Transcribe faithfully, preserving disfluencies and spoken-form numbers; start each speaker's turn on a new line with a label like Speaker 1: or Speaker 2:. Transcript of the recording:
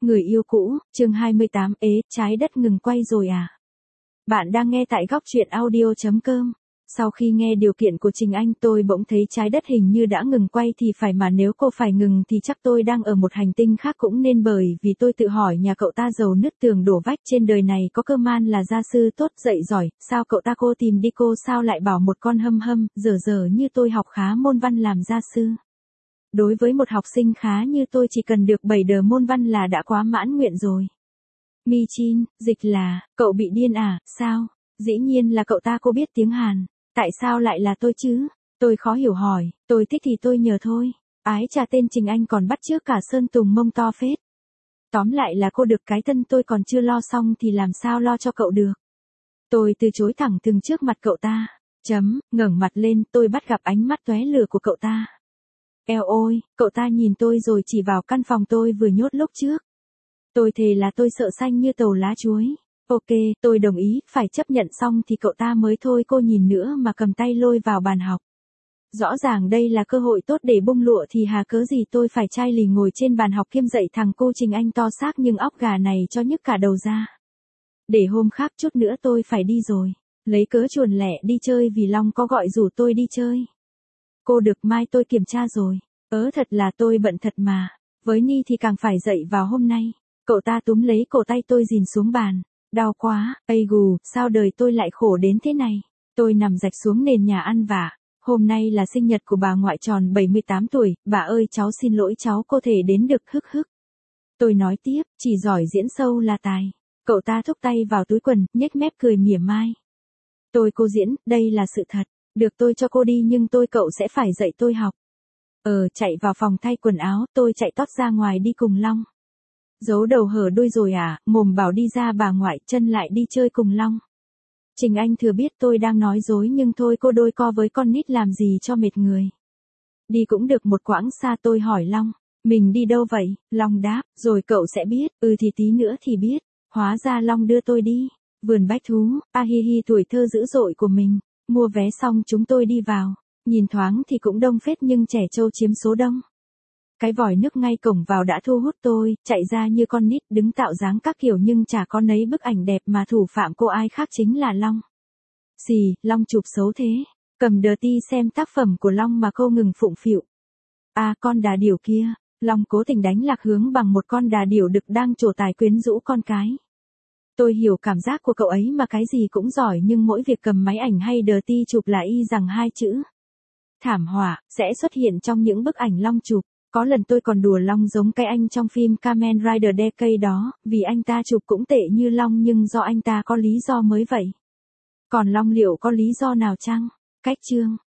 Speaker 1: Người yêu cũ, chương hai mươi tám, ế, trái đất ngừng quay rồi à? Bạn đang nghe tại góc truyện audio chấm com. Sau khi nghe điều kiện của Trình Anh tôi bỗng thấy trái đất hình như đã ngừng quay thì phải, mà nếu cô phải ngừng thì chắc tôi đang ở một hành tinh khác cũng nên, bởi vì tôi tự hỏi nhà cậu ta giàu nứt tường đổ vách, trên đời này có cơ man là gia sư tốt dạy giỏi, sao cậu ta cô tìm đi cô sao lại bảo một con hâm hâm, dở dở như tôi học khá môn văn làm gia sư. Đối với một học sinh khá như tôi chỉ cần được bảy đờ môn văn là đã quá mãn nguyện rồi. Mi Chin, dịch là, cậu bị điên à, sao? Dĩ nhiên là cậu ta cô biết tiếng Hàn. Tại sao lại là tôi chứ? Tôi khó hiểu hỏi, tôi thích thì tôi nhờ thôi. Ái chà, tên Trình Anh còn bắt chước cả Sơn Tùng mông to phết. Tóm lại là cô được cái thân tôi còn chưa lo xong thì làm sao lo cho cậu được. Tôi từ chối thẳng thừng trước mặt cậu ta. Chấm, ngẩng mặt lên, tôi bắt gặp ánh mắt tóe lửa của cậu ta. Eo ôi, cậu ta nhìn tôi rồi chỉ vào căn phòng tôi vừa nhốt lúc trước. Tôi thề là tôi sợ xanh như tàu lá chuối. Ok, tôi đồng ý, phải chấp nhận xong thì cậu ta mới thôi cô nhìn nữa mà cầm tay lôi vào bàn học. Rõ ràng đây là cơ hội tốt để bung lụa thì hà cớ gì tôi phải chai lì ngồi trên bàn học kiêm dạy thằng cô Trình Anh to xác nhưng óc gà này cho nhức cả đầu ra. Để hôm khác chút nữa tôi phải đi rồi. Lấy cớ chuồn lẻ đi chơi vì Long có gọi rủ tôi đi chơi. Cô được mai tôi kiểm tra rồi. Ớ thật là tôi bận thật mà. Với Ni thì càng phải dậy vào hôm nay. Cậu ta túm lấy cổ tay tôi dìm xuống bàn. Đau quá, ây gù, sao đời tôi lại khổ đến thế này. Tôi nằm rạch xuống nền nhà ăn vả. Hôm nay là sinh nhật của bà ngoại tròn bảy mươi tám tuổi, bà ơi cháu xin lỗi cháu có thể đến được hức hức. Tôi nói tiếp, chỉ giỏi diễn sâu là tài. Cậu ta thúc tay vào túi quần, nhếch mép cười mỉa mai. Tôi cô diễn, đây là sự thật. Được tôi cho cô đi nhưng tôi cậu sẽ phải dạy tôi học. Ờ, chạy vào phòng thay quần áo, tôi chạy tót ra ngoài đi cùng Long. Giấu đầu hở đuôi rồi à, mồm bảo đi ra bà ngoại, chân lại đi chơi cùng Long. Trình Anh thừa biết tôi đang nói dối nhưng thôi cô đôi co với con nít làm gì cho mệt người. Đi cũng được một quãng xa tôi hỏi Long, mình đi đâu vậy? Long đáp, rồi cậu sẽ biết, ừ thì tí nữa thì biết. Hóa ra Long đưa tôi đi. Vườn bách thú, a hi hi tuổi thơ dữ dội của mình. Mua vé xong chúng tôi đi vào. Nhìn thoáng thì cũng đông phết nhưng trẻ trâu chiếm số đông. Cái vòi nước ngay cổng vào đã thu hút tôi, chạy ra như con nít đứng tạo dáng các kiểu nhưng chả có nấy bức ảnh đẹp mà thủ phạm cô ai khác chính là Long. Xì, Long chụp xấu thế. Cầm đờ ti xem tác phẩm của Long mà cô ngừng phụng phịu. À con đà điểu kia, Long cố tình đánh lạc hướng bằng một con đà điểu đực đang trổ tài quyến rũ con cái. Tôi hiểu cảm giác của cậu ấy mà cái gì cũng giỏi nhưng mỗi việc cầm máy ảnh hay đờ ti chụp là y rằng hai chữ. Thảm họa, sẽ xuất hiện trong những bức ảnh Long chụp. Có lần tôi còn đùa Long giống cái anh trong phim Kamen Rider Decade đó, vì anh ta chụp cũng tệ như Long nhưng do anh ta có lý do mới vậy. Còn Long liệu có lý do nào chăng? Cách chương.